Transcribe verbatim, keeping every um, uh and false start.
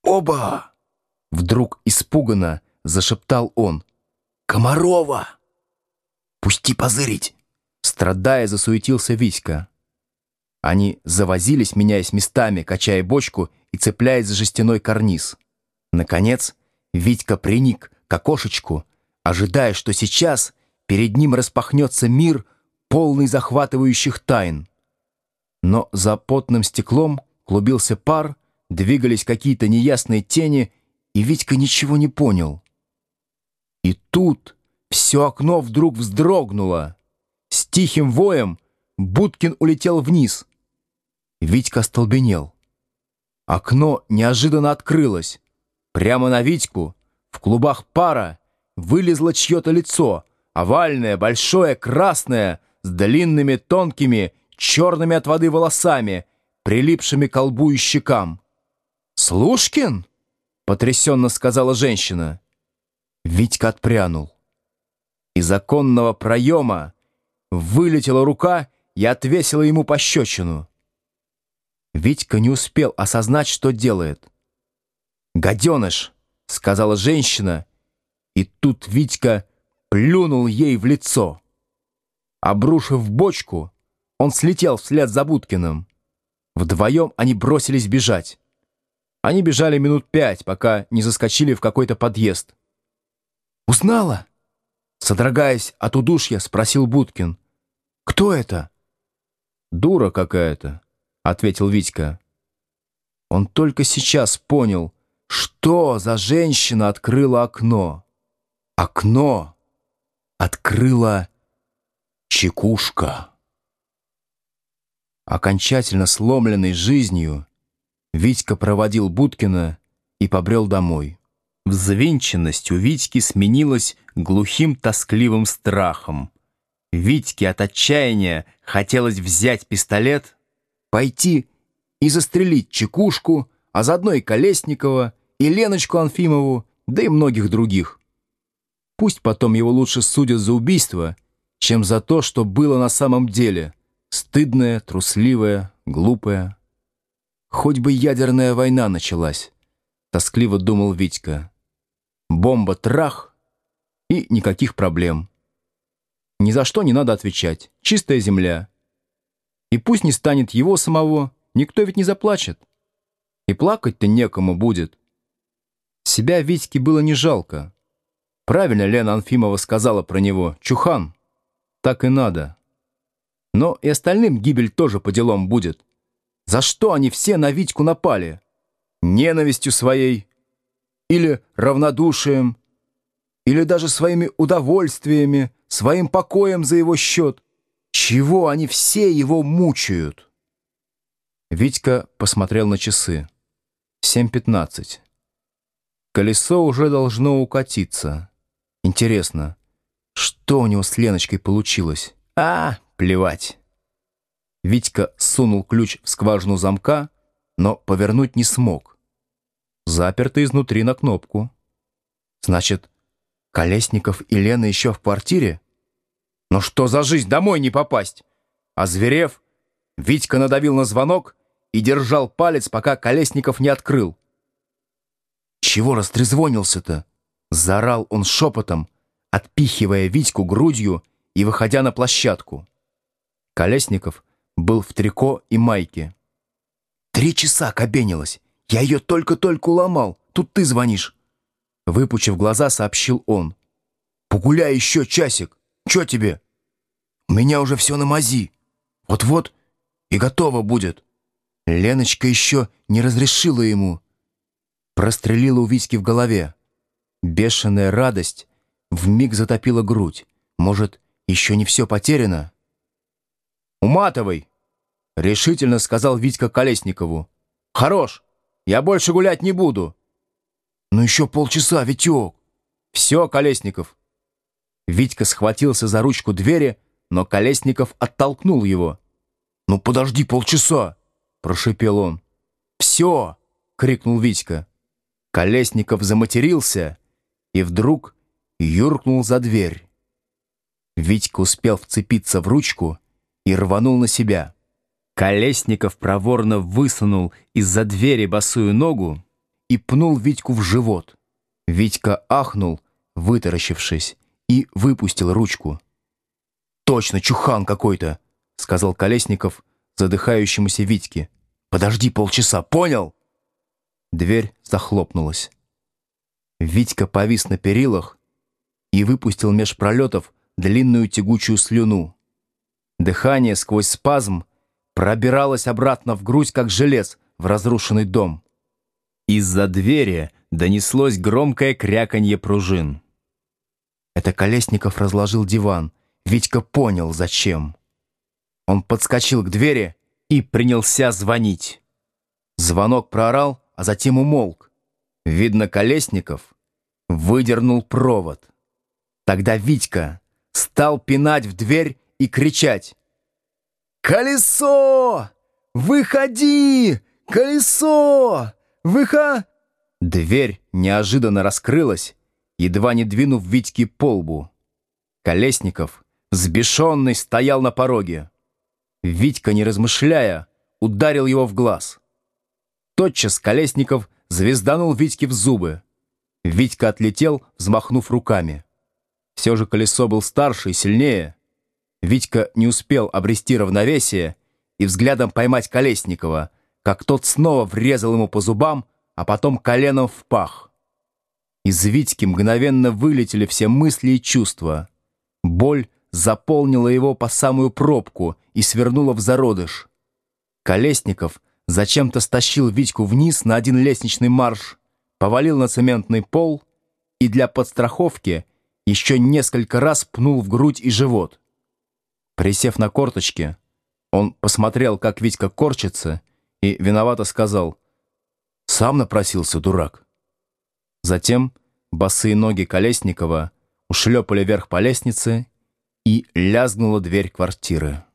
«Оба!» Вдруг испуганно зашептал он. «Комарова! Пусти позырить!» Страдая, засуетился Витька. Они завозились, меняясь местами, качая бочку и цепляясь за жестяной карниз. Наконец, Витька приник к окошечку, ожидая, что сейчас перед ним распахнется мир, полный захватывающих тайн. Но за потным стеклом клубился пар, двигались какие-то неясные тени, и Витька ничего не понял. И тут все окно вдруг вздрогнуло. С тихим воем Будкин улетел вниз. Витька остолбенел. Окно неожиданно открылось. Прямо на Витьку, в клубах пара, вылезло чье-то лицо, овальное, большое, красное, с длинными, тонкими, черными от воды волосами, прилипшими к лбу и щекам. «Слушкин?» — потрясенно сказала женщина. Витька отпрянул. Из оконного проема вылетела рука и отвесила ему пощечину. Витька не успел осознать, что делает. «Гаденыш!» — сказала женщина, и тут Витька плюнул ей в лицо. Обрушив бочку, он слетел вслед за Будкиным. Вдвоем они бросились бежать. Они бежали минут пять, пока не заскочили в какой-то подъезд. «Узнала?» — содрогаясь от удушья, спросил Будкин. «Кто это?» «Дура какая-то», — ответил Витька. Он только сейчас понял, что за женщина открыла окно. Окно открыла Чекушка. Окончательно сломленный жизнью, Витька проводил Будкина и побрел домой. Взвинченность у Витьки сменилась глухим тоскливым страхом. Витьке от отчаяния хотелось взять пистолет, пойти и застрелить Чекушку, а заодно и Колесникова, и Леночку Анфимову, да и многих других. Пусть потом его лучше судят за убийство, чем за то, что было на самом деле, стыдное, трусливое, глупое. Хоть бы ядерная война началась, тоскливо думал Витька. Бомба трах, и никаких проблем. Ни за что не надо отвечать, чистая земля. И пусть не станет его самого, никто ведь не заплачет. И плакать-то некому будет. Себя Витьке было не жалко. Правильно Лена Анфимова сказала про него: «Чухан, так и надо». Но и остальным гибель тоже по делам будет. За что они все на Витьку напали? Ненавистью своей? Или равнодушием? Или даже своими удовольствиями, своим покоем за его счет? Чего они все его мучают? Витька посмотрел на часы. семь пятнадцать. Колесо уже должно укатиться. Интересно, что у него с Леночкой получилось? А, плевать. Витька сунул ключ в скважину замка, но повернуть не смог. Заперто изнутри на кнопку. Значит, Колесников и Лена еще в квартире? Но что за жизнь, домой не попасть? Озверев, Витька надавил на звонок и держал палец, пока Колесников не открыл. «Чего растрезвонился-то?» — заорал он шепотом, отпихивая Витьку грудью и выходя на площадку. Колесников был в трико и майке. «Три часа кабенилась. Я ее только-только уломал. Тут ты звонишь». Выпучив глаза, сообщил он. «Погуляй еще часик. Че тебе?» «У меня уже все на мази. Вот-вот и готово будет». Леночка еще не разрешила ему. Прострелила у Витьки в голове. Бешеная радость вмиг затопила грудь. Может, еще не все потеряно? «Уматывай!» — решительно сказал Витька Колесникову. «Хорош! Я больше гулять не буду!» «Ну еще полчаса, Витек!» «Все, Колесников!» Витька схватился за ручку двери, но Колесников оттолкнул его. «Ну подожди полчаса!» — прошипел он. «Все!» — крикнул Витька. Колесников заматерился и вдруг юркнул за дверь. Витька успел вцепиться в ручку и рванул на себя. Колесников проворно высунул из-за двери босую ногу и пнул Витьку в живот. Витька ахнул, вытаращившись, и выпустил ручку. «Точно, чухан какой-то!» — сказал Колесников задыхающемуся Витьке. «Подожди полчаса, понял?» Дверь захлопнулась. Витька повис на перилах и выпустил меж пролетов длинную тягучую слюну. Дыхание сквозь спазм пробиралось обратно в грудь, как желез в разрушенный дом. Из-за двери донеслось громкое кряканье пружин. Это Колесников разложил диван. Витька понял, зачем. Он подскочил к двери и принялся звонить. Звонок проорал, а затем умолк. Видно, Колесников выдернул провод. Тогда Витька стал пинать в дверь и кричать: «Колесо! Выходи! Колесо! Выхо...» Дверь неожиданно раскрылась, едва не двинув Витьке по лбу. Колесников, взбешенный, стоял на пороге. Витька, не размышляя, ударил его в глаз. Тотчас Колесников звезданул Витьке в зубы. Витька отлетел, взмахнув руками. Все же Колесо был старше и сильнее. Витька не успел обрести равновесие и взглядом поймать Колесникова, как тот снова врезал ему по зубам, а потом коленом в пах. Из Витьки мгновенно вылетели все мысли и чувства. Боль заполнила его по самую пробку и свернула в зародыш. Колесников зачем-то стащил Витьку вниз на один лестничный марш, повалил на цементный пол и для подстраховки еще несколько раз пнул в грудь и живот. Присев на корточки, он посмотрел, как Витька корчится, и виновато сказал: «Сам напросился, дурак». Затем босые ноги Колесникова ушлепали вверх по лестнице, и лязгнула дверь квартиры.